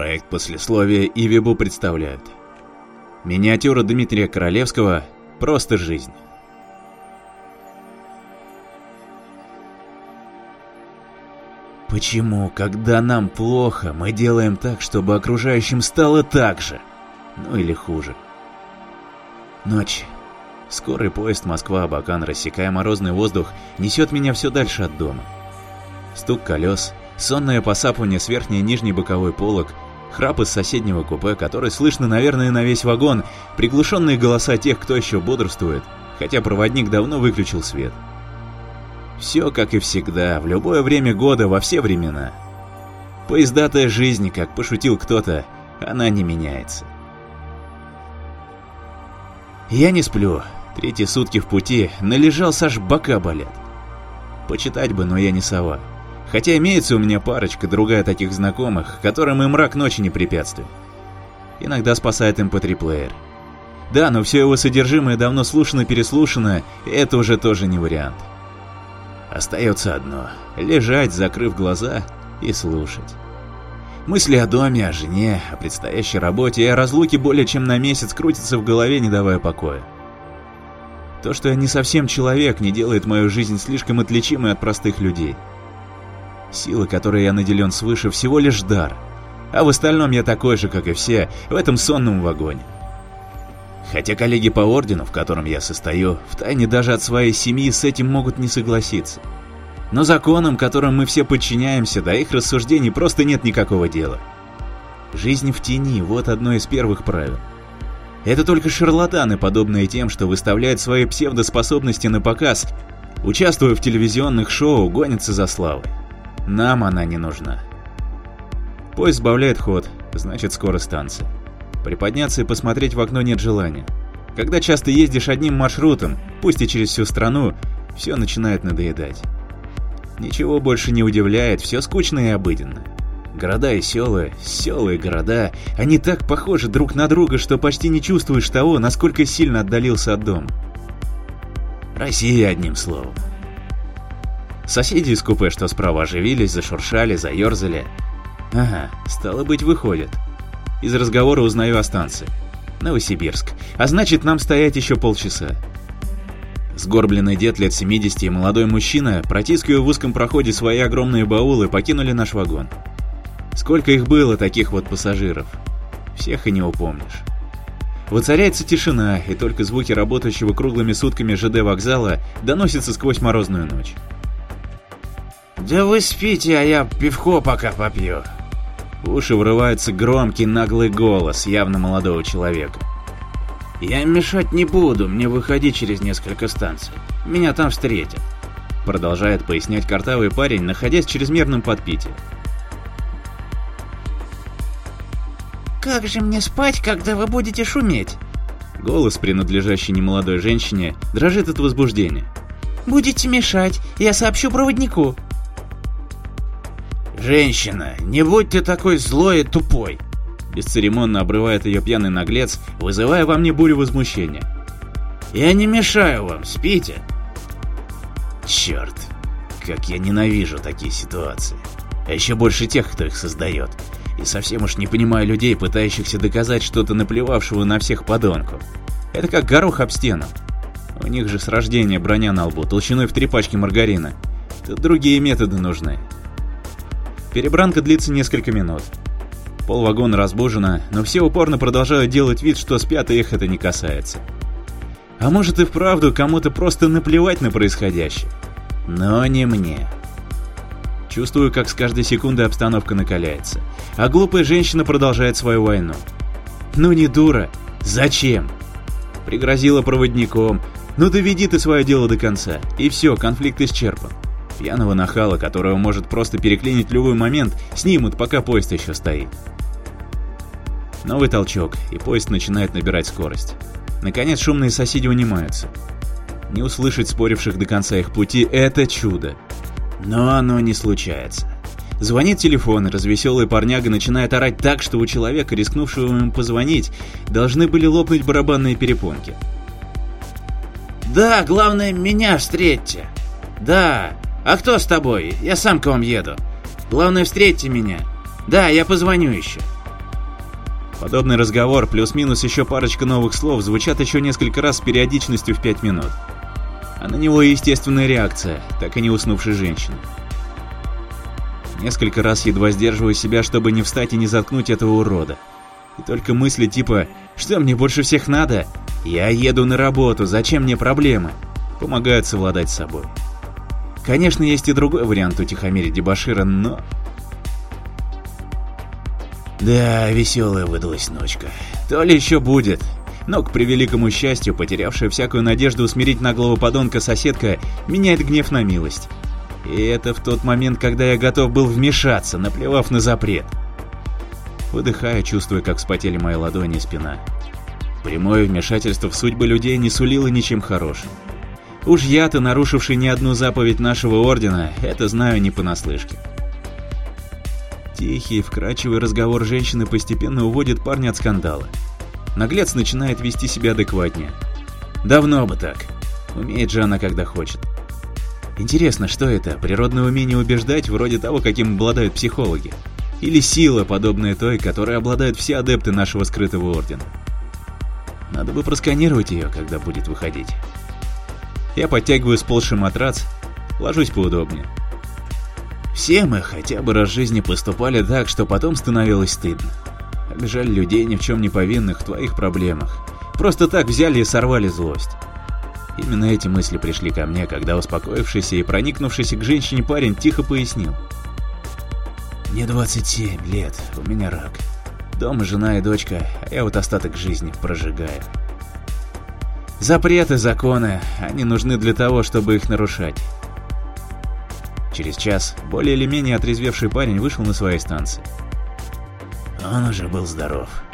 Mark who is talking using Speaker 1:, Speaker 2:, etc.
Speaker 1: Проект «Послесловие» и Вебу представляют. Миниатюра Дмитрия Королевского «Просто жизнь». Почему, когда нам плохо, мы делаем так, чтобы окружающим стало так же? Ну или хуже. Ночь. Скорый поезд Москва-Абакан, рассекая морозный воздух, несет меня все дальше от дома. Стук колес, сонное посапывание с верхней и нижней боковой полок, храп из соседнего купе, который слышно, наверное, на весь вагон, приглушенные голоса тех, кто еще бодрствует, хотя проводник давно выключил свет. Все как и всегда, в любое время года, во все времена. Поездатая жизнь, как пошутил кто-то, она не меняется. Я не сплю. Третьи сутки в пути, належался, аж бока болят. Почитать бы, но я не сова. Хотя имеется у меня парочка, другая таких знакомых, которым и мрак ночи не препятствует. Иногда спасает MP3-плеер. Да, но все его содержимое давно слушано-переслушано, и это уже тоже не вариант. Остается одно — лежать, закрыв глаза, и слушать. Мысли о доме, о жене, о предстоящей работе и о разлуке более чем на месяц крутятся в голове, не давая покоя. То, что я не совсем человек, не делает мою жизнь слишком отличимой от простых людей. Сила, которой я наделен свыше, всего лишь дар, а в остальном я такой же, как и все, в этом сонном вагоне. Хотя коллеги по ордену, в котором я состою, втайне даже от своей семьи с этим могут не согласиться. Но законам, которым мы все подчиняемся, до их рассуждений просто нет никакого дела. Жизнь в тени – вот одно из первых правил. Это только шарлатаны, подобные тем, что выставляют свои псевдоспособности на показ, участвуя в телевизионных шоу, гонятся за славой. Нам она не нужна. Поезд сбавляет ход, значит скоро станция. Приподняться и посмотреть в окно нет желания. Когда часто ездишь одним маршрутом, пусть и через всю страну, все начинает надоедать. Ничего больше не удивляет, все скучно и обыденно. Города и села и города, они так похожи друг на друга, что почти не чувствуешь того, насколько сильно отдалился от дома. Россия, одним словом. Соседи из купе, что справа, оживились, зашуршали, заерзали. Ага, стало быть, выходят. Из разговора узнаю о станции. Новосибирск. А значит, нам стоять еще полчаса. Сгорбленный дед лет 70 и молодой мужчина, протискивая в узком проходе свои огромные баулы, покинули наш вагон. Сколько их было, таких вот пассажиров. Всех и не упомнишь. Воцаряется тишина, и только звуки работающего круглыми сутками ЖД вокзала доносятся сквозь морозную ночь. «Да вы спите, а я пивко пока попью». В уши врывается громкий наглый голос явно молодого человека. «Я мешать не буду, мне выходить через несколько станций. Меня там встретят», — продолжает пояснять картавый парень, находясь в чрезмерном подпитии.
Speaker 2: «Как же мне спать, когда вы будете шуметь?»
Speaker 1: Голос, принадлежащий немолодой женщине, дрожит от возбуждения.
Speaker 2: «Будете мешать, я сообщу проводнику».
Speaker 1: «Женщина, не будь ты такой злой и тупой!» Бесцеремонно обрывает ее пьяный наглец, вызывая во мне бурю возмущения. «Я не мешаю вам, спите!» Черт, как я ненавижу такие ситуации. А еще больше тех, кто их создает. И совсем уж не понимаю людей, пытающихся доказать что-то наплевавшего на всех подонку. Это как горох об стену. У них же с рождения броня на лбу, толщиной в 3 пачки маргарина. Тут другие методы нужны. Перебранка длится несколько минут. Полвагона разбужено, но все упорно продолжают делать вид, что спят, и их это не касается. А может и вправду кому-то просто наплевать на происходящее. Но не мне. Чувствую, как с каждой секундой обстановка накаляется, а глупая женщина продолжает свою войну. Ну не дура, зачем? Пригрозила проводником, ну доведи ты свое дело до конца, и все, конфликт исчерпан. Пьяного нахала, которого может просто переклинить в любой момент, снимут, пока поезд еще стоит. Новый толчок, и поезд начинает набирать скорость. Наконец шумные соседи унимаются. Не услышать споривших до конца их пути – это чудо. Но оно не случается. Звонит телефон, и развеселый парняга начинает орать так, что у человека, рискнувшего им позвонить, должны были лопнуть барабанные перепонки.
Speaker 2: «Да, главное, меня встретьте!» «Да! А кто с тобой? Я сам к вам еду. Главное, встретьте меня. Да, я позвоню еще.
Speaker 1: Подобный разговор плюс-минус еще парочка новых слов звучат еще несколько раз с периодичностью в 5 минут. А на него естественная реакция, так и не уснувшей женщины. Несколько раз едва сдерживаю себя, чтобы не встать и не заткнуть этого урода. И только мысли типа «Что мне больше всех надо? Я еду на работу, зачем мне проблемы?» помогают совладать с собой. Конечно, есть и другой вариант утихомирить дебошира, но... Да, веселая выдалась ночка. То ли еще будет. Но, к превеликому счастью, потерявшая всякую надежду усмирить наглого подонка соседка меняет гнев на милость. И это в тот момент, когда я готов был вмешаться, наплевав на запрет. Выдыхаю, чувствуя, как вспотели мои ладони и спина. Прямое вмешательство в судьбы людей не сулило ничем хорошим. Уж я-то, нарушивший не одну заповедь нашего ордена, это знаю не понаслышке. Тихий, вкрадчивый разговор женщины постепенно уводит парня от скандала. Наглец начинает вести себя адекватнее. Давно бы так. Умеет же она, когда хочет. Интересно, что это? Природное умение убеждать, вроде того, каким обладают психологи? Или сила, подобная той, которой обладают все адепты нашего скрытого ордена? Надо бы просканировать ее, когда будет выходить. Я подтягиваю сползший матрац, ложусь поудобнее. Все мы хотя бы раз в жизни поступали так, что потом становилось стыдно. Обижали людей, ни в чем не повинных в твоих проблемах. Просто так взяли и сорвали злость. Именно эти мысли пришли ко мне, когда успокоившийся и проникнувшийся к женщине парень тихо пояснил. Мне 27 лет, у меня рак. Дома жена и дочка, а я вот остаток жизни прожигаю. Запреты, законы, они нужны для того, чтобы их нарушать. Через час более или менее отрезвевший парень вышел на своей станции. Он уже был здоров.